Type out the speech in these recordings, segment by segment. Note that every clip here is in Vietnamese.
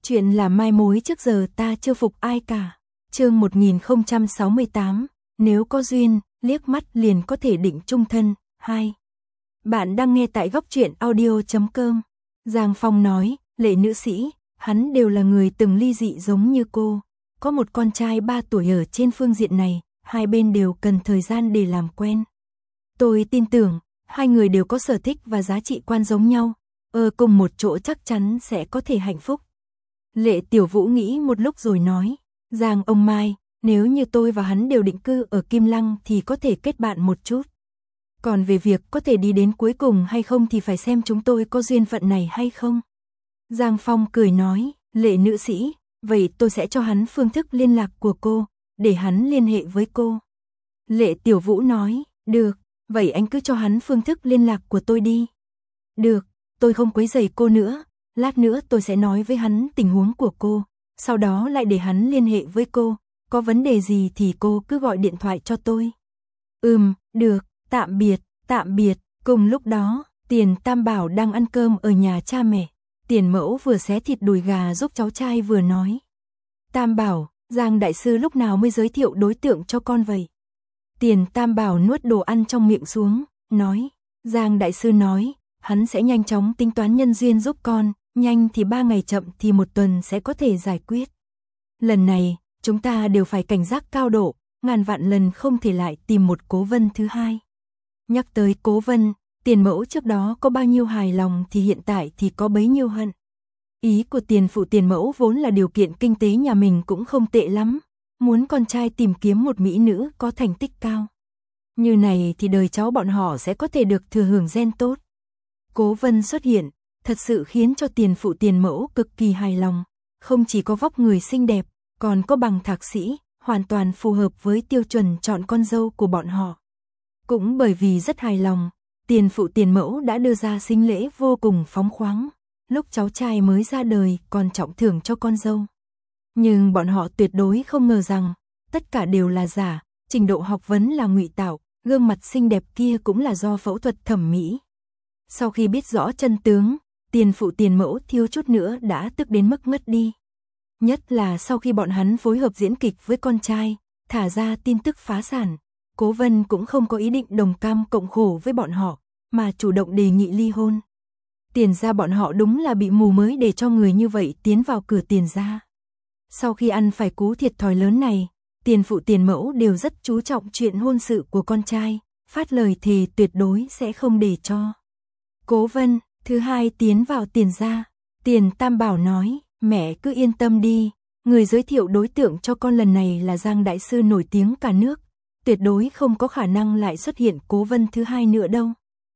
Chuyện là mai mối trước giờ ta chưa phục ai cả. Chương 1068, nếu có duyên, liếc mắt liền có thể định chung thân. 2. Bạn đang nghe tại góc truyện audio.com. Giang Phong nói, Lệ nữ sĩ, hắn đều là người từng ly dị giống như cô. Có một con trai 3 tuổi ở trên phương diện này, hai bên đều cần thời gian để làm quen. Tôi tin tưởng, hai người đều có sở thích và giá trị quan giống nhau. Ở cùng một chỗ chắc chắn sẽ có thể hạnh phúc. Lệ Tiểu Vũ nghĩ một lúc rồi nói, Giang ông Mai, nếu như tôi và hắn đều định cư ở Kim Lăng thì có thể kết bạn một chút. Còn về việc có thể đi đến cuối cùng hay không thì phải xem chúng tôi có duyên phận này hay không. Giang Phong cười nói, Lệ nữ sĩ, vậy tôi sẽ cho hắn phương thức liên lạc của cô, để hắn liên hệ với cô. Lệ Tiểu Vũ nói, được, vậy anh cứ cho hắn phương thức liên lạc của tôi đi. Được, tôi không quấy rầy cô nữa, lát nữa tôi sẽ nói với hắn tình huống của cô, sau đó lại để hắn liên hệ với cô, có vấn đề gì thì cô cứ gọi điện thoại cho tôi. Được, tạm biệt, tạm biệt. Cùng lúc đó, Tiền Tam Bảo đang ăn cơm ở nhà cha mẹ. Tiền Mẫu vừa xé thịt đùi gà giúp cháu trai vừa nói. Tam Bảo, Giang đại sư lúc nào mới giới thiệu đối tượng cho con vậy? Tiền Tam Bảo nuốt đồ ăn trong miệng xuống, nói, Giang đại sư nói, hắn sẽ nhanh chóng tính toán nhân duyên giúp con, nhanh thì 3 ngày chậm thì 1 tuần sẽ có thể giải quyết. Lần này, chúng ta đều phải cảnh giác cao độ, ngàn vạn lần không thể lại tìm một Cố Vân thứ hai. Nhắc tới Cố Vân, Tiền Mẫu trước đó có bao nhiêu hài lòng thì hiện tại thì có bấy nhiêu hận. Ý của Tiền phụ Tiền Mẫu vốn là điều kiện kinh tế nhà mình cũng không tệ lắm, muốn con trai tìm kiếm một mỹ nữ có thành tích cao. Như này thì đời cháu bọn họ sẽ có thể được thừa hưởng gen tốt. Cố Vân xuất hiện, thật sự khiến cho Tiền phụ Tiền Mẫu cực kỳ hài lòng, không chỉ có vóc người xinh đẹp, còn có bằng thạc sĩ, hoàn toàn phù hợp với tiêu chuẩn chọn con dâu của bọn họ. Cũng bởi vì rất hài lòng, Tiền phụ Tiền Mẫu đã đưa ra sính lễ vô cùng phóng khoáng, lúc cháu trai mới ra đời còn trọng thưởng cho con dâu. Nhưng bọn họ tuyệt đối không ngờ rằng, tất cả đều là giả, trình độ học vấn là ngụy tạo, gương mặt xinh đẹp kia cũng là do phẫu thuật thẩm mỹ. Sau khi biết rõ chân tướng, Tiền phụ Tiền Mẫu thiếu chút nữa đã tức đến mức ngất đi. Nhất là sau khi bọn hắn phối hợp diễn kịch với con trai, thả ra tin tức phá sản, Cố Vân cũng không có ý định đồng cam cộng khổ với bọn họ, mà chủ động đề nghị ly hôn. Tiền gia bọn họ đúng là bị mù mới để cho người như vậy tiến vào cửa Tiền gia. Sau khi ăn phải cú thiệt thòi lớn này, Tiền phụ Tiền Mẫu đều rất chú trọng chuyện hôn sự của con trai, phát lời thề tuyệt đối sẽ không để cho Cố Vân thứ hai tiến vào Tiền gia. Tiền Tam Bảo nói, mẹ cứ yên tâm đi, người giới thiệu đối tượng cho con lần này là Giang đại sư nổi tiếng cả nước, tuyệt đối không có khả năng lại xuất hiện Cố Vân thứ hai nữa đâu.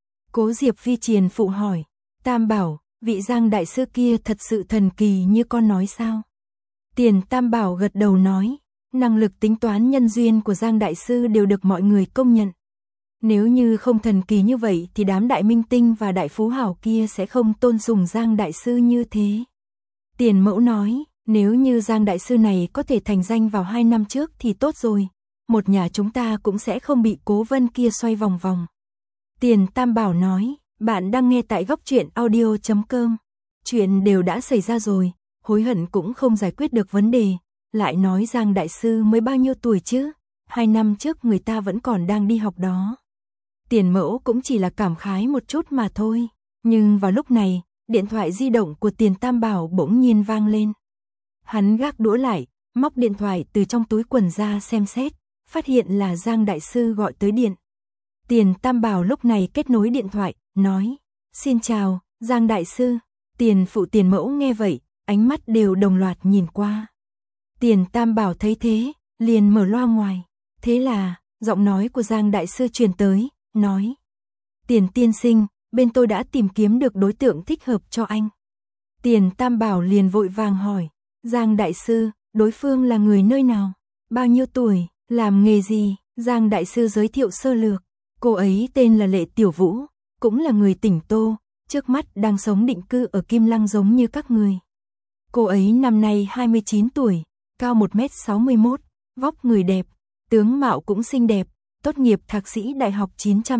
Cố Diệp Phi Triền phụ hỏi, Tam Bảo, vị Giang đại sư kia thật sự thần kỳ như con nói sao? Tiền Tam Bảo gật đầu nói, năng lực tính toán nhân duyên của Giang đại sư đều được mọi người công nhận. Nếu như không thần kỳ như vậy thì đám đại minh tinh và đại phú hào kia sẽ không tôn sùng Giang đại sư như thế. Tiền Mẫu nói, nếu như Giang đại sư này có thể thành danh vào 2 năm trước thì tốt rồi, một nhà chúng ta cũng sẽ không bị Cố Vân kia xoay vòng vòng. Tiền Tam Bảo nói, bạn đang nghe tại góc truyện audio.com. Chuyện đều đã xảy ra rồi, hối hận cũng không giải quyết được vấn đề, lại nói Giang đại sư mới bao nhiêu tuổi chứ, 2 năm trước người ta vẫn còn đang đi học đó. Tiền Mẫu cũng chỉ là cảm khái một chút mà thôi, nhưng vào lúc này, điện thoại di động của Tiền Tam Bảo bỗng nhiên vang lên. Hắn gác đũa lại, móc điện thoại từ trong túi quần ra xem xét, phát hiện là Giang đại sư gọi tới điện. Tiền Tam Bảo lúc này kết nối điện thoại, nói, xin chào, Giang đại sư. Tiền phụ Tiền Mẫu nghe vậy, ánh mắt đều đồng loạt nhìn qua. Tiền Tam Bảo thấy thế, liền mở loa ngoài. Thế là, giọng nói của Giang đại sư truyền tới, nói, Tiền tiên sinh, bên tôi đã tìm kiếm được đối tượng thích hợp cho anh. Tiền Tam Bảo liền vội vàng hỏi, Giang đại sư, đối phương là người nơi nào, bao nhiêu tuổi, làm nghề gì? Giang đại sư giới thiệu sơ lược, cô ấy tên là Lệ Tiểu Vũ, cũng là người tỉnh Tô, trước mắt đang sống định cư ở Kim Lăng giống như các người. Cô ấy năm nay 29 tuổi, cao 1m61, vóc người đẹp, tướng mạo cũng xinh đẹp, tốt nghiệp thạc sĩ đại học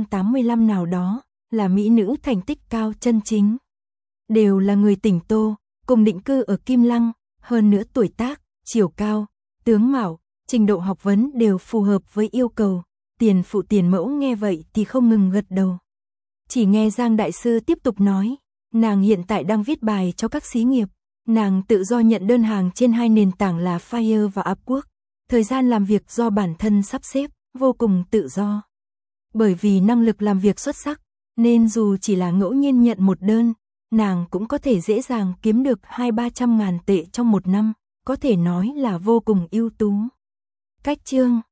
985 nào đó, là mỹ nữ thành tích cao chân chính. Đều là người tỉnh Tô, cùng định cư ở Kim Lăng, hơn nữa tuổi tác, chiều cao, tướng mạo, trình độ học vấn đều phù hợp với yêu cầu. Tiền phụ tiền mẫu nghe vậy thì không ngừng gật đầu. Chỉ nghe Giang đại sư tiếp tục nói, nàng hiện tại đang viết bài cho các xí nghiệp, nàng tự do nhận đơn hàng trên 2 nền tảng là Fiverr và Upwork. Thời gian làm việc do bản thân sắp xếp, vô cùng tự do. Bởi vì năng lực làm việc xuất sắc, nên dù chỉ là ngẫu nhiên nhận một đơn, nàng cũng có thể dễ dàng kiếm được 200-300 ngàn tệ trong một năm, có thể nói là vô cùng ưu tú. Cách chương